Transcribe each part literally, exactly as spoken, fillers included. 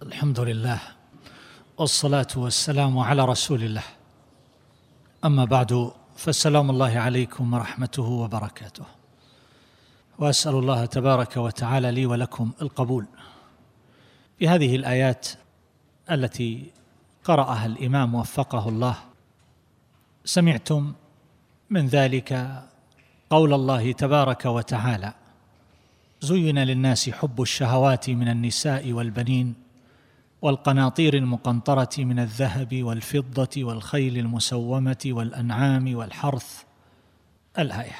الحمد لله والصلاة والسلام على رسول الله. أما بعد، فالسلام الله عليكم ورحمته وبركاته، وأسأل الله تبارك وتعالى لي ولكم القبول. في هذه الآيات التي قرأها الإمام وفقه الله، سمعتم من ذلك قول الله تبارك وتعالى: زين للناس حب الشهوات من النساء والبنين والقناطير المقنطرة من الذهب والفضة والخيل المسومة والأنعام والحرث. الآية.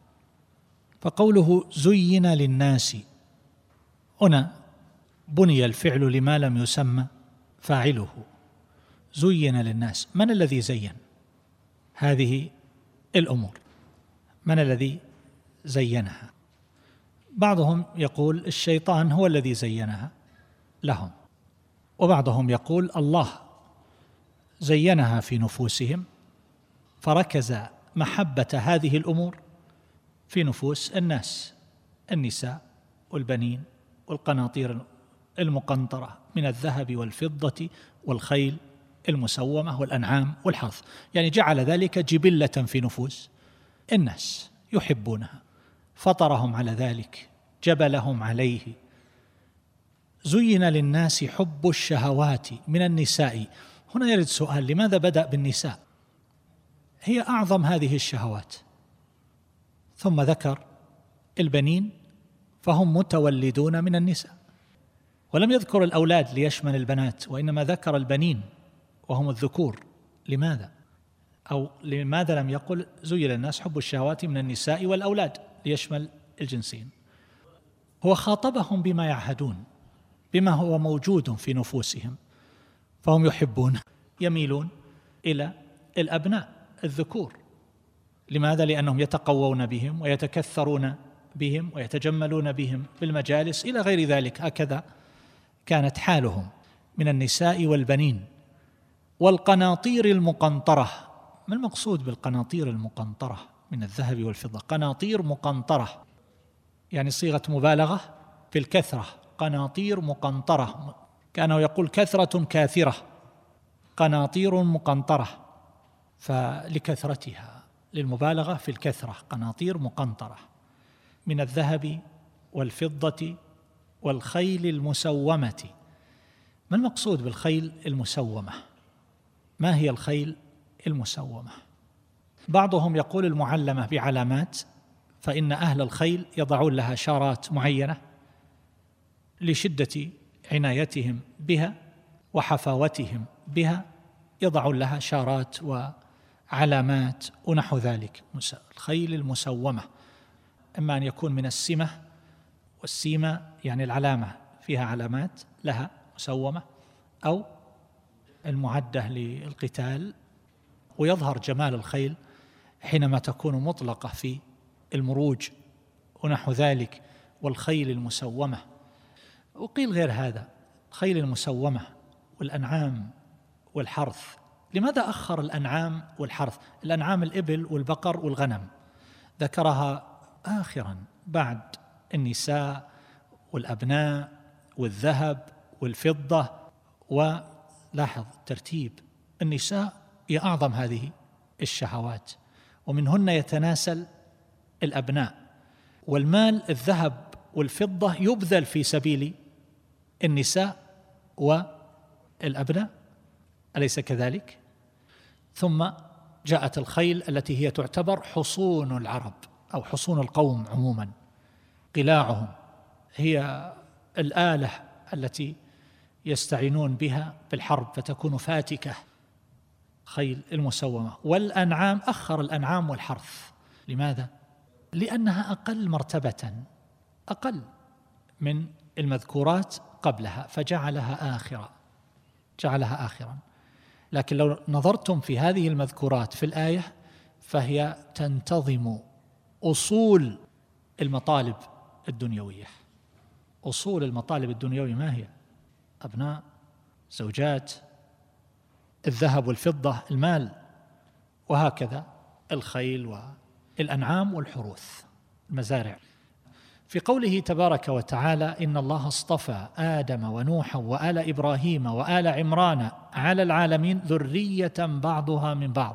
فقوله زين للناس، هنا بني الفعل لما لم يسمى فاعله. زين للناس، من الذي زين هذه الأمور؟ من الذي زينها؟ بعضهم يقول الشيطان هو الذي زينها لهم، وبعضهم يقول الله زينها في نفوسهم، فركز محبة هذه الأمور في نفوس الناس: النساء والبنين والقناطير المقنطرة من الذهب والفضة والخيل المسومة والأنعام والحرث. يعني جعل ذلك جبلة في نفوس الناس يحبونها، فطرهم على ذلك، جبلهم عليه. زين للناس حب الشهوات من النساء. هنا يرد سؤال: لماذا بدأ بالنساء؟ هي أعظم هذه الشهوات. ثم ذكر البنين فهم متولدون من النساء، ولم يذكر الأولاد ليشمل البنات، وإنما ذكر البنين وهم الذكور. لماذا؟ أو لماذا لم يقل زين للناس حب الشهوات من النساء والأولاد ليشمل الجنسين؟ هو خاطبهم بما يعهدون، بما هو موجود في نفوسهم، فهم يحبون، يميلون إلى الأبناء الذكور. لماذا؟ لأنهم يتقوون بهم ويتكثرون بهم ويتجملون بهم بالمجالس إلى غير ذلك. هكذا كانت حالهم من النساء والبنين والقناطير المقنطرة. ما المقصود بالقناطير المقنطرة من الذهب والفضة؟ قناطير مقنطرة يعني صيغة مبالغة في الكثرة. قناطير مقنطرة، كانه يقول كثرة كاثرة، قناطير مقنطرة، فلكثرتها، للمبالغة في الكثرة. قناطير مقنطرة من الذهب والفضة والخيل المسومة. ما المقصود بالخيل المسومة؟ ما هي الخيل المسومة؟ بعضهم يقول المعلمة بعلامات، فإن أهل الخيل يضعون لها شارات معينة لشدة عنايتهم بها وحفاوتهم بها، يضعون لها شارات وعلامات ونحو ذلك. الخيل المسومة إما أن يكون من السمة، والسيمة يعني العلامة فيها علامات لها مسومة، أو المعدة للقتال. ويظهر جمال الخيل حينما تكون مطلقة في المروج ونحو ذلك. والخيل المسومة، وقيل غير هذا، الخيل المسومة والأنعام والحرث. لماذا أخر الأنعام والحرث؟ الأنعام الإبل والبقر والغنم، ذكرها آخرا بعد النساء والأبناء والذهب والفضة. ولاحظ ترتيب: النساء هي أعظم هذه الشهوات، ومنهن يتناسل الأبناء، والمال الذهب والفضة يبذل في سبيل النساء والأبناء، أليس كذلك؟ ثم جاءت الخيل التي هي تعتبر حصون العرب أو حصون القوم عموما، قلاعهم، هي الآلة التي يستعينون بها بالحرب فتكون فاتكة. خيل المسومة. والأنعام، أخر الأنعام والحرث. لماذا؟ لأنها أقل مرتبة، أقل من المذكورات قبلها، فجعلها آخرة، جعلها آخرا. لكن لو نظرتم في هذه المذكورات في الآية، فهي تنتظم أصول المطالب الدنيوية. أصول المطالب الدنيوية ما هي؟ أبناء، زوجات، الذهب والفضة، المال، وهكذا الخيل والأنعام والحروث، المزارع. في قوله تبارك وتعالى إن الله اصطفى آدم ونوحا وآل إبراهيم وآل عمران على العالمين ذرية بعضها من بعض.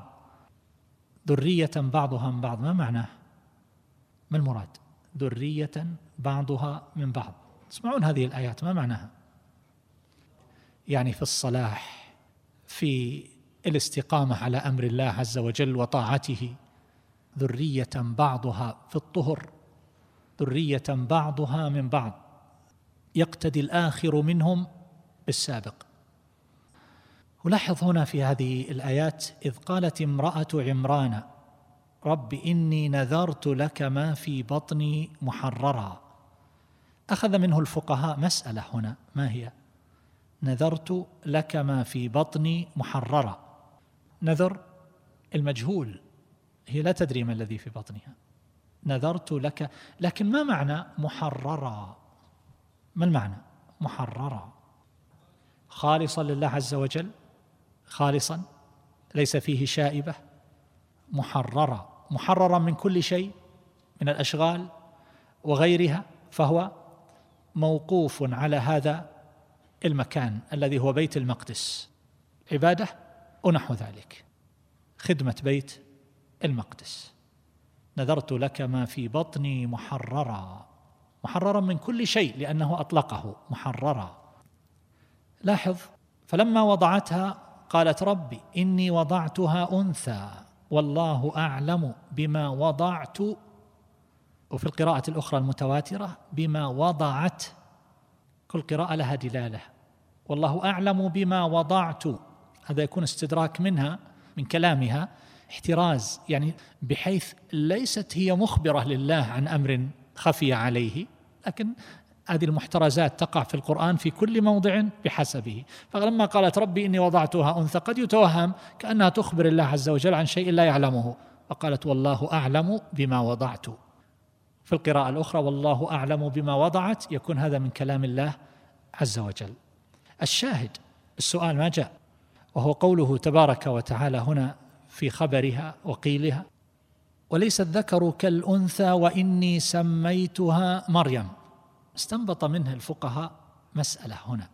ذرية بعضها من بعض ما معناه؟ ما المراد؟ ذرية بعضها من بعض. تسمعون هذه الآيات ما معناها؟ يعني في الصلاح، في الاستقامة على أمر الله عز وجل وطاعته، ذرية بعضها في الطهر، ذرية بعضها من بعض، يقتدي الآخر منهم بالسابق. ولاحظ هنا في هذه الآيات إذ قالت امرأة عمران رب إني نذرت لك ما في بطني محررا، أخذ منه الفقهاء مسألة هنا، ما هي؟ نذرت لك ما في بطني محررا. نذر المجهول، هي لا تدري ما الذي في بطنها. نذرت لك، لكن ما معنى محررا؟ ما المعنى محررا؟ خالصا لله عز وجل، خالصا ليس فيه شائبة، محررا، محررا من كل شيء من الأشغال وغيرها، فهو موقوف على هذا المكان الذي هو بيت المقدس، عبادة ونحو ذلك، خدمة بيت المقدس. نذرت لك ما في بطني محررا، محررا من كل شيء لأنه أطلقه محررا. لاحظ فلما وضعتها قالت ربي إني وضعتها أنثى والله أعلم بما وضعت، وفي القراءة الأخرى المتواترة بما وضعت، كل قراءة لها دلالة. والله أعلم بما وضعت، هذا يكون استدراك منها من كلامها، احتراز، يعني بحيث ليست هي مخبرة لله عن أمر خفي عليه، لكن هذه المحترزات تقع في القرآن في كل موضع بحسبه. فلما قالت ربي إني وضعتها أنثى قد يتوهم كأنها تخبر الله عز وجل عن شيء لا يعلمه، فقالت والله أعلم بما وضعت. في القراءة الأخرى والله أعلم بما وضعت، يكون هذا من كلام الله عز وجل. الشاهد السؤال ما جاء، وهو قوله تبارك وتعالى هنا في خبرها وقيلها وليس الذكر كالأنثى وإني سميتها مريم. استنبط منها الفقهاء مسألة هنا،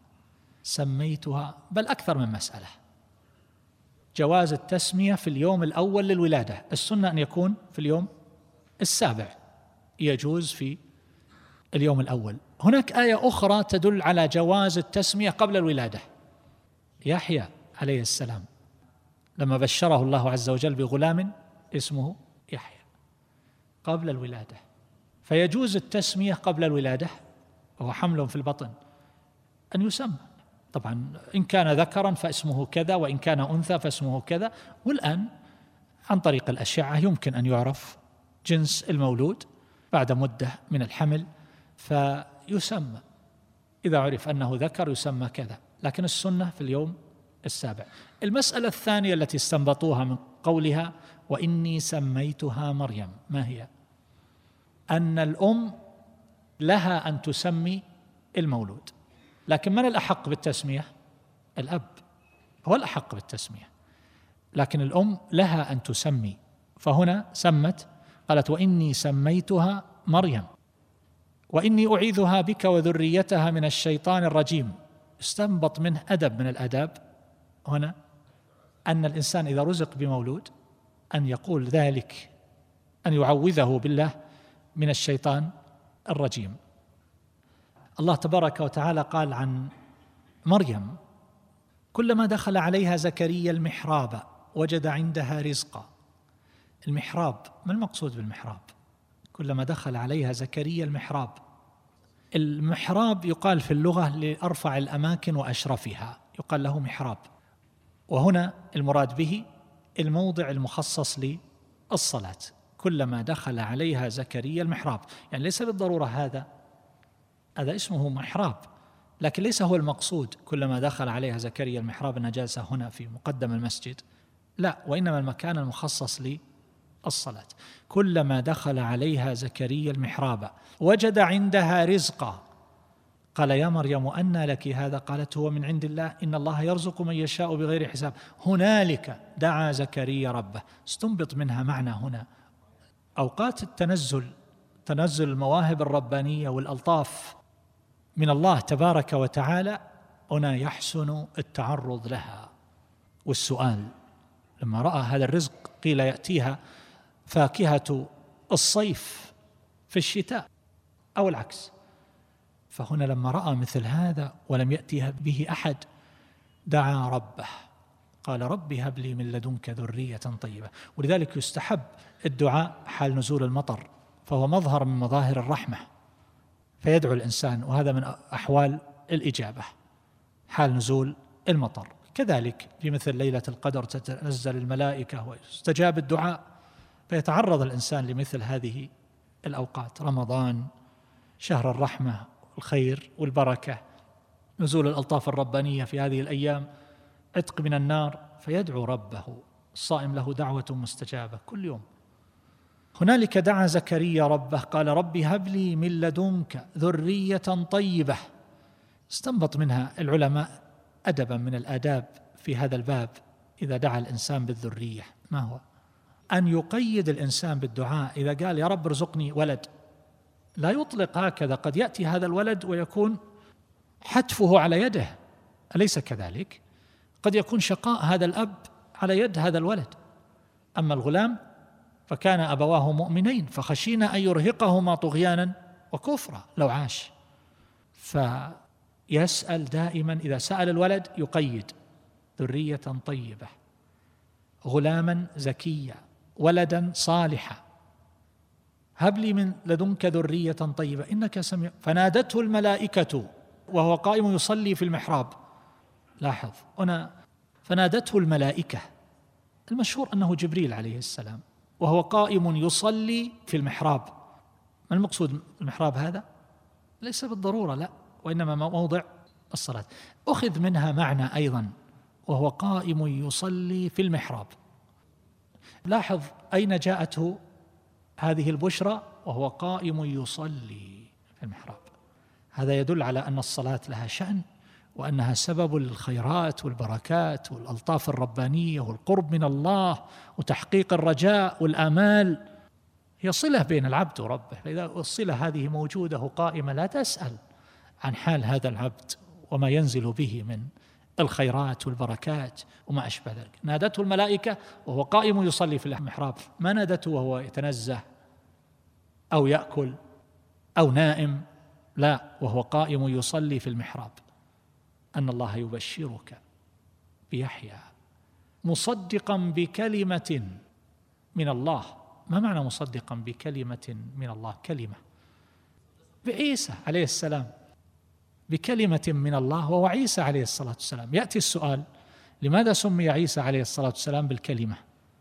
سميتها، بل أكثر من مسألة. جواز التسمية في اليوم الأول للولادة، السنة أن يكون في اليوم السابع، يجوز في اليوم الأول. هناك آية أخرى تدل على جواز التسمية قبل الولادة. يحيى عليه السلام لما بشره الله عز وجل بغلام اسمه يحيى قبل الولادة، فيجوز التسمية قبل الولادة وهو حمل في البطن أن يسمى. طبعا إن كان ذكرا فاسمه كذا، وإن كان أنثى فاسمه كذا. والآن عن طريق الأشعة يمكن أن يعرف جنس المولود بعد مدة من الحمل فيسمى، إذا عرف أنه ذكر يسمى كذا، لكن السنة في اليوم السابع. المسألة الثانية التي استنبطوها من قولها وإني سميتها مريم، ما هي؟ أن الأم لها أن تسمي المولود، لكن من الأحق بالتسمية؟ الأب هو الأحق بالتسمية، لكن الأم لها أن تسمي. فهنا سمت، قالت وإني سميتها مريم وإني أعيذها بك وذريتها من الشيطان الرجيم. استنبط منه أدب من الآداب هنا أن الإنسان إذا رزق بمولود أن يقول ذلك، أن يعوذه بالله من الشيطان الرجيم. الله تبارك وتعالى قال عن مريم كلما دخل عليها زكريا المحراب وجد عندها رزقا. المحراب، ما المقصود بالمحراب؟ كلما دخل عليها زكريا المحراب. المحراب يقال في اللغة لأرفع الأماكن وأشرفها، يقال له محراب، وهنا المراد به الموضع المخصص للصلاة. كلما دخل عليها زكريا المحراب، يعني ليس بالضرورة هذا هذا اسمه محراب، لكن ليس هو المقصود كلما دخل عليها زكريا المحراب أن جلس هنا في مقدم المسجد، لا، وإنما المكان المخصص للصلاة. كلما دخل عليها زكريا المحراب وجد عندها رزقا قال يا مريم أنى لك هذا؟ قالت هو من عند الله إن الله يرزق من يشاء بغير حساب. هنالك دعا زكريا ربه. استنبط منها معنى هنا أوقات التنزل تنزل المواهب الربانية والألطاف من الله تبارك وتعالى، هنا يحسن التعرض لها والسؤال. لما رأى هذا الرزق قيل يأتيها فاكهة الصيف في الشتاء أو العكس، فهنا لما رأى مثل هذا ولم يأتيها به أحد دعا ربه، قال رب هب لي من لدنك ذرية طيبة. ولذلك يستحب الدعاء حال نزول المطر، فهو مظهر من مظاهر الرحمة، فيدعو الإنسان، وهذا من أحوال الإجابة حال نزول المطر. كذلك في مثل ليلة القدر تتنزل الملائكة ويستجاب الدعاء، فيتعرض الإنسان لمثل هذه الأوقات، رمضان شهر الرحمة الخير والبركة، نزول الألطاف الربانية في هذه الأيام، عتق من النار، فيدعو ربه. الصائم له دعوة مستجابة كل يوم. هنالك دعا زكريا ربه قال رب هب لي من لدنك ذرية طيبة. استنبط منها العلماء أدبا من الآداب في هذا الباب إذا دعا الإنسان بالذرية، ما هو؟ أن يقيد الإنسان بالدعاء. إذا قال يا رب ارزقني ولد، لا يطلق هكذا، قد يأتي هذا الولد ويكون حتفه على يده، أليس كذلك؟ قد يكون شقاء هذا الأب على يد هذا الولد. أما الغلام فكان أبواه مؤمنين فخشينا أن يرهقهما طغيانا وكفرا لو عاش. فيسأل دائما إذا سأل الولد يقيد ذرية طيبة، غلاما زكيا، ولدا صالحا، هب لي من لدنك ذرية طيبة إنك سميع. فنادته الملائكة وهو قائم يصلي في المحراب. لاحظ هنا فنادته الملائكة، المشهور أنه جبريل عليه السلام، وهو قائم يصلي في المحراب. ما المقصود المحراب هذا؟ ليس بالضرورة، لا، وإنما موضع الصلاة. أخذ منها معنى أيضا، وهو قائم يصلي في المحراب. لاحظ أين جاءته هذه البشرى، وهو قائم يصلي في المحراب. هذا يدل على أن الصلاة لها شأن، وأنها سبب للخيرات والبركات والألطاف الربانية والقرب من الله وتحقيق الرجاء والآمال. هي صلة بين العبد وربه، فإذا الصلة هذه موجودة قائمة لا تسأل عن حال هذا العبد وما ينزل به من الخيرات والبركات وما أشبه ذلك. نادته الملائكة وهو قائم يصلي في المحراب، ما نادته وهو يتنزه أو يأكل أو نائم، لا، وهو قائم يصلي في المحراب. أن الله يبشرك بيحيى مصدقا بكلمة من الله. ما معنى مصدقا بكلمة من الله؟ كلمة بعيسى عليه السلام، بكلمة من الله وهو عيسى عليه الصلاة والسلام. يأتي السؤال: لماذا سمي عيسى عليه الصلاة والسلام بالكلمة؟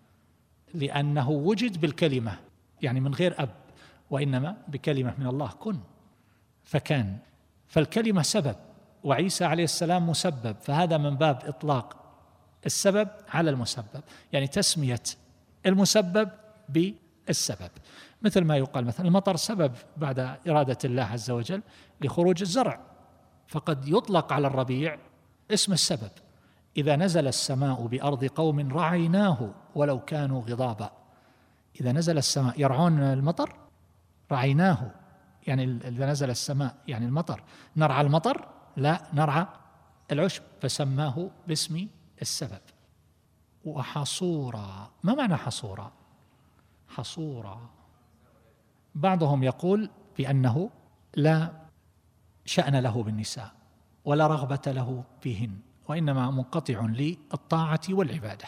لأنه وجد بالكلمة، يعني من غير أب، وإنما بكلمة من الله كن فكان. فالكلمة سبب، وعيسى عليه السلام مسبب، فهذا من باب إطلاق السبب على المسبب، يعني تسمية المسبب بالسبب. مثل ما يقال مثلا المطر سبب بعد إرادة الله عز وجل لخروج الزرع، فقد يطلق على الربيع اسم السبب. إذا نزل السماء بأرض قوم رعيناه ولو كانوا غضابا. إذا نزل السماء يرعون المطر، رعيناه يعني إذا نزل السماء يعني المطر، نرعى المطر؟ لا، نرعى العشب، فسماه باسم السبب. وحصورا، ما معنى حصورا؟ حصورا بعضهم يقول بأنه لا شأن له بالنساء ولا رغبة له بهن، وإنما منقطع للطاعة والعبادة.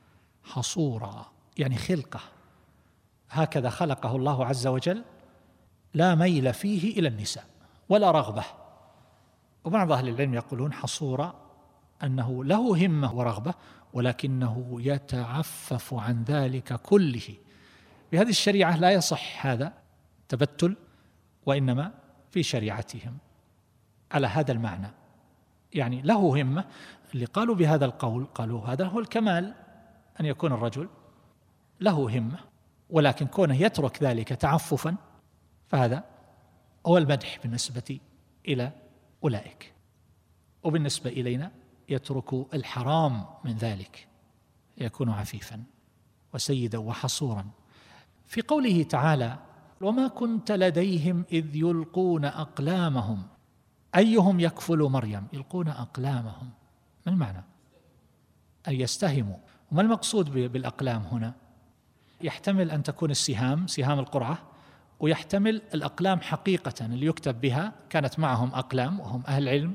حصورا يعني خلقه، هكذا خلقه الله عز وجل، لا ميل فيه إلى النساء ولا رغبة. وبعض أهل العلم يقولون حصورا أنه له همة ورغبة، ولكنه يتعفف عن ذلك كله. بهذه الشريعة لا يصح هذا تبتل، وإنما في شريعتهم على هذا المعنى، يعني له همة. اللي قالوا بهذا القول قالوا هذا هو الكمال، أن يكون الرجل له همة، ولكن كونه يترك ذلك تعففا فهذا هو المدح بالنسبة إلى أولئك. وبالنسبة إلينا يترك الحرام من ذلك، يكون عفيفا وسيدا وحصورا. في قوله تعالى وما كنت لديهم إذ يلقون أقلامهم أيهم يكفل مريم. يلقون أقلامهم، ما المعنى؟ أن يستهموا. وما المقصود بالأقلام هنا؟ يحتمل أن تكون السهام، سهام القرعة، ويحتمل الأقلام حقيقة اللي يكتب بها. كانت معهم أقلام وهم أهل علم،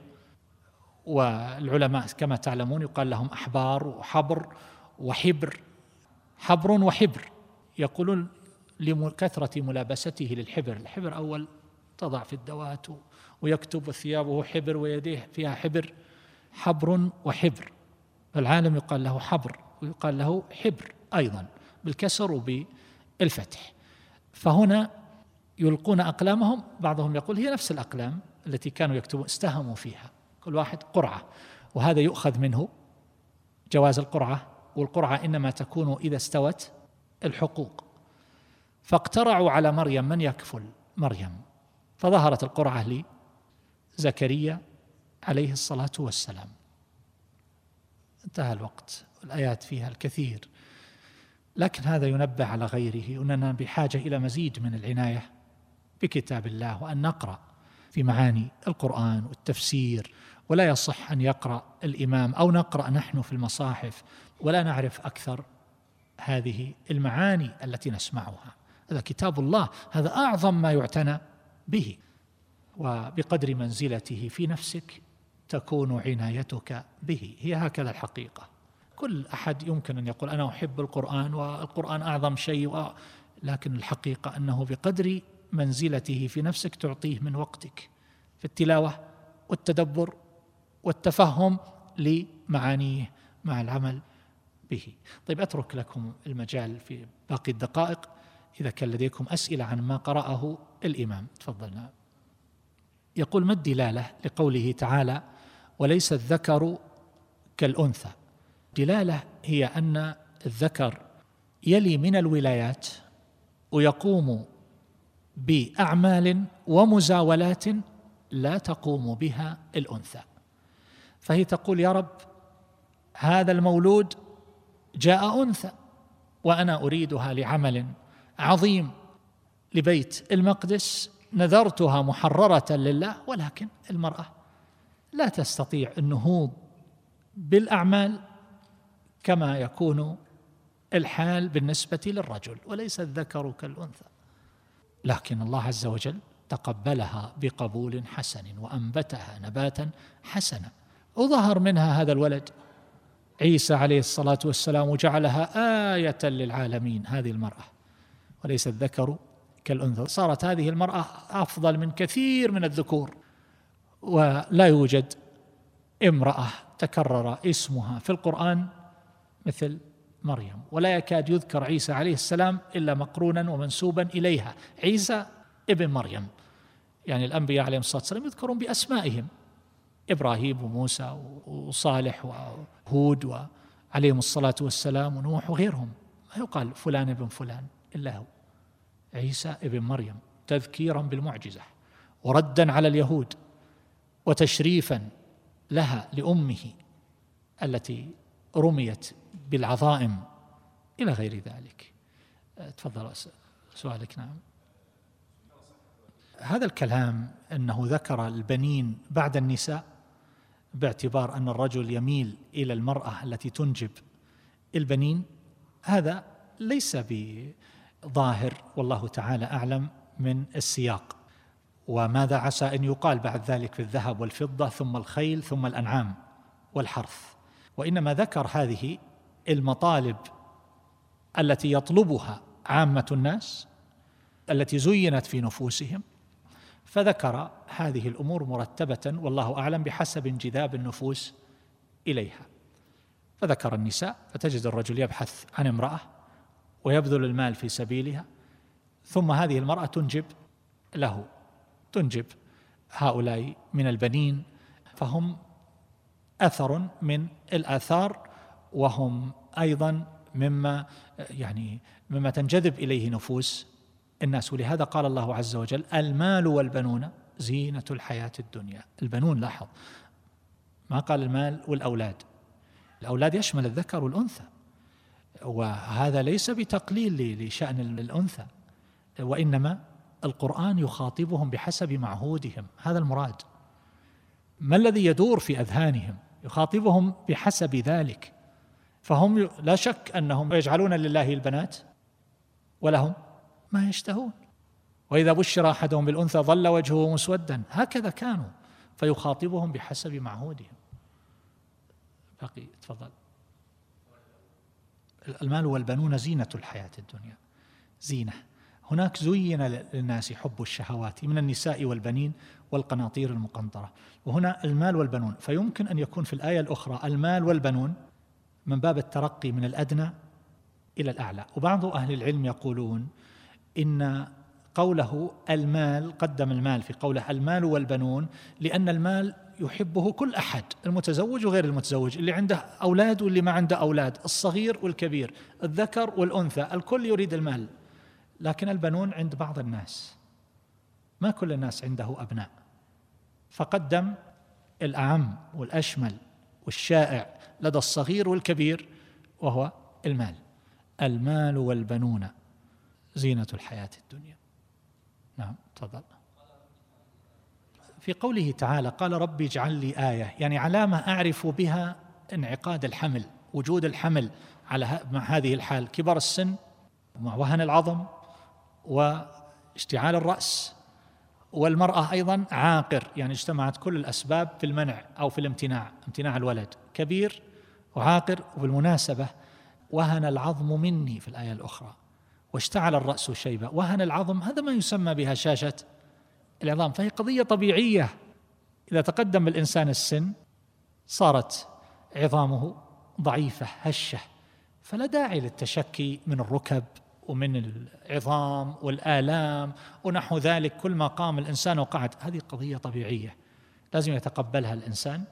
والعلماء كما تعلمون يقال لهم أحبار وحبر وحبر. حبر وحبر يقولون لكثرة ملابسته للحبر. الحبر أول تضع في الدوات ويكتب، وثيابه حبر ويديه فيها حبر. حبر وحبر، العالم يقال له حبر ويقال له حبر أيضا بالكسر وبالفتح. فهنا يلقون أقلامهم، بعضهم يقول هي نفس الأقلام التي كانوا يكتبون، استهموا فيها كل واحد قرعة. وهذا يؤخذ منه جواز القرعة، والقرعة إنما تكون إذا استوت الحقوق. فاقترعوا على مريم من يكفل مريم، فظهرت القرعة لزكريا عليه الصلاة والسلام. انتهى الوقت، والآيات فيها الكثير، لكن هذا ينبه على غيره أننا بحاجة إلى مزيد من العناية بكتاب الله، وأن نقرأ في معاني القرآن والتفسير. ولا يصح أن يقرأ الإمام أو نقرأ نحن في المصاحف ولا نعرف أكثر هذه المعاني التي نسمعها. هذا كتاب الله، هذا أعظم ما يعتنى به، وبقدر منزلته في نفسك تكون عنايتك به. هي هكذا الحقيقة. كل أحد يمكن أن يقول أنا أحب القرآن والقرآن أعظم شيء، لكن الحقيقة أنه بقدر منزلته في نفسك تعطيه من وقتك في التلاوة والتدبر والتفهم لمعانيه مع العمل به. طيب، أترك لكم المجال في باقي الدقائق إذا كان لديكم أسئلة عن ما قرأه الإمام. تفضلنا. يقول: ما الدلالة لقوله تعالى وليس الذكر كالأنثى؟ دلالة هي أن الذكر يلي من الولايات ويقوم بأعمال ومزاولات لا تقوم بها الأنثى. فهي تقول: يا رب، هذا المولود جاء أنثى وأنا أريدها لعمل عظيم لبيت المقدس، نذرتها محررة لله. ولكن المرأة لا تستطيع النهوض بالأعمال كما يكون الحال بالنسبة للرجل. وليس الذكر كالأنثى، لكن الله عز وجل تقبلها بقبول حسن وأنبتها نباتا حسنا، وظهر منها هذا الولد عيسى عليه الصلاة والسلام، وجعلها آية للعالمين هذه المرأة. وليس الذكر كالأنثى، صارت هذه المرأة أفضل من كثير من الذكور. ولا يوجد امرأة تكرر اسمها في القرآن مثل مريم، ولا يكاد يذكر عيسى عليه السلام إلا مقرونا ومنسوبا إليها، عيسى ابن مريم. يعني الأنبياء عليهم الصلاة والسلام يذكرون بأسمائهم، إبراهيم وموسى وصالح وهود وعليهم الصلاة والسلام ونوح وغيرهم، ما يقال فلان ابن فلان إلا هو. عيسى ابن مريم تذكيرا بالمعجزة وردا على اليهود وتشريفا لها لأمه التي رميت بالعظائم إلى غير ذلك. تفضل سؤالك. نعم. هذا الكلام أنه ذكر البنين بعد النساء باعتبار أن الرجل يميل إلى المرأة التي تنجب البنين، هذا ليس بظاهر، والله تعالى أعلم من السياق. وماذا عسى أن يقال بعد ذلك في الذهب والفضة ثم الخيل ثم الأنعام والحرث؟ وإنما ذكر هذه المطالب التي يطلبها عامة الناس التي زينت في نفوسهم، فذكر هذه الأمور مرتبة والله أعلم بحسب انجذاب النفوس إليها. فذكر النساء، فتجد الرجل يبحث عن امرأة ويبذل المال في سبيلها، ثم هذه المرأة تنجب له، تنجب هؤلاء من البنين، فهم أثر من الآثار، وهم أيضا مما يعني مما تنجذب إليه نفوس الناس. ولهذا قال الله عز وجل: المال والبنون زينة الحياة الدنيا. البنون، لاحظ، ما قال المال والأولاد. الأولاد يشمل الذكر والأنثى، وهذا ليس بتقليل لشأن الأنثى، وإنما القرآن يخاطبهم بحسب معهودهم، هذا المراد. ما الذي يدور في أذهانهم؟ يخاطبهم بحسب ذلك. فهم لا شك أنهم يجعلون لله البنات ولهم ما يشتهون، وإذا بشر أحدهم بالأنثى ظل وجهه مسودا، هكذا كانوا. فيخاطبهم بحسب معهودهم. بقي تفضل. المال والبنون زينة الحياة الدنيا، زينة. هناك زين للناس حب الشهوات من النساء والبنين والقناطير المقنطرة، وهنا المال والبنون. فيمكن أن يكون في الآية الأخرى المال والبنون من باب الترقي من الأدنى إلى الأعلى. وبعض أهل العلم يقولون إن قوله المال، قدم المال في قوله المال والبنون، لأن المال يحبه كل أحد، المتزوج وغير المتزوج، اللي عنده أولاد واللي ما عنده أولاد، الصغير والكبير، الذكر والأنثى، الكل يريد المال. لكن البنون عند بعض الناس، ما كل الناس عنده أبناء، فقدم الأعم والأشمل والشائع لدى الصغير والكبير، وهو المال. المال والبنون زينة الحياة الدنيا. نعم تفضل. في قوله تعالى قال ربي اجعل لي آية، يعني علامة أعرف بها انعقاد الحمل، وجود الحمل على مع هذه الحال، كبر السن مع وهن العظم واشتعال الرأس، والمرأة أيضا عاقر، يعني اجتمعت كل الأسباب في المنع أو في الامتناع، امتناع الولد، كبير وعاقر. وبالمناسبة وهن العظم مني في الآية الأخرى، واشتعل الرأس شيبة. وهن العظم هذا ما يسمى بهشاشة العظام، فهي قضية طبيعية. إذا تقدم الإنسان السن صارت عظامه ضعيفة هشة، فلا داعي للتشكي من الركب ومن العظام والآلام ونحو ذلك. كل ما قام الإنسان وقعد، هذه قضية طبيعية لازم يتقبلها الإنسان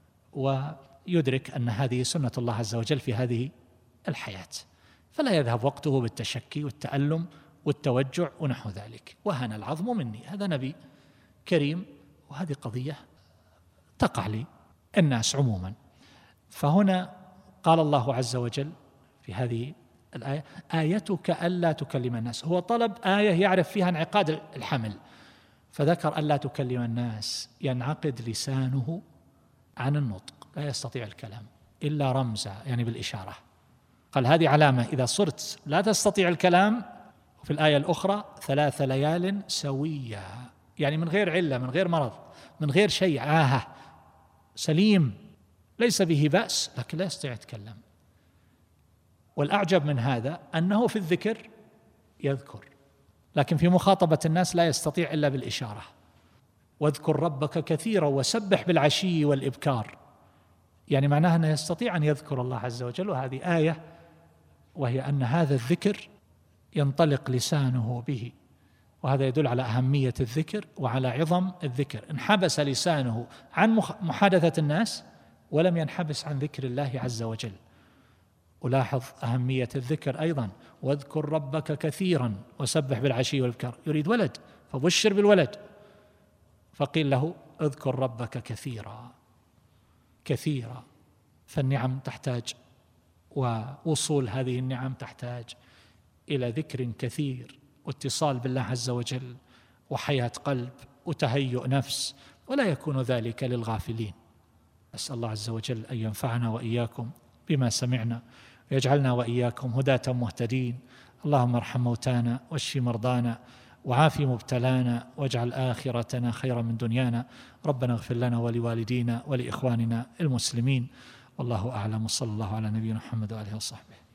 ويدرك أن هذه سنة الله عز وجل في هذه الحياة، فلا يذهب وقته بالتشكي والتألم والتوجع ونحو ذلك. وهن العظم مني، هذا نبي كريم، وهذه قضية تقع للناس عموما. فهنا قال الله عز وجل في هذه الآية آيتك ألا تكلم الناس، هو طلب آية يعرف فيها انعقاد الحمل، فذكر ألا تكلم الناس، ينعقد لسانه عن النطق، لا يستطيع الكلام إلا رمزا، يعني بالإشارة. قال هذه علامة إذا صرت لا تستطيع الكلام. في الآية الأخرى ثلاث ليال سوية، يعني من غير علة، من غير مرض، من غير شيء، عاهة سليم ليس به بأس، لكن لا يستطيع يتكلم. والأعجب من هذا أنه في الذكر يذكر، لكن في مخاطبة الناس لا يستطيع إلا بالإشارة. واذكر ربك كثيرا وسبح بالعشي والإبكار، يعني معناها أنه يستطيع أن يذكر الله عز وجل. وهذه آية، وهي أن هذا الذكر ينطلق لسانه به، وهذا يدل على أهمية الذكر وعلى عظم الذكر. انحبس لسانه عن محادثة الناس ولم ينحبس عن ذكر الله عز وجل. ولاحظ أهمية الذكر أيضا، واذكر ربك كثيرا وسبح بالعشي والإبكار. يريد ولد فبشر بالولد، فقيل له اذكر ربك كثيرا كثيرا. فالنعم تحتاج، ووصول هذه النعم تحتاج إلى ذكر كثير، واتصال بالله عز وجل، وحياة قلب، وتهيؤ نفس، ولا يكون ذلك للغافلين. أسأل الله عز وجل أن ينفعنا وإياكم بما سمعنا، ويجعلنا وإياكم هداة مهتدين. اللهم ارحم موتانا واشف مرضانا وعاف مبتلانا، واجعل آخرتنا خيرا من دنيانا. ربنا اغفر لنا ولوالدينا ولإخواننا المسلمين. والله أعلم، صلى الله على نبينا محمد وآله وصحبه.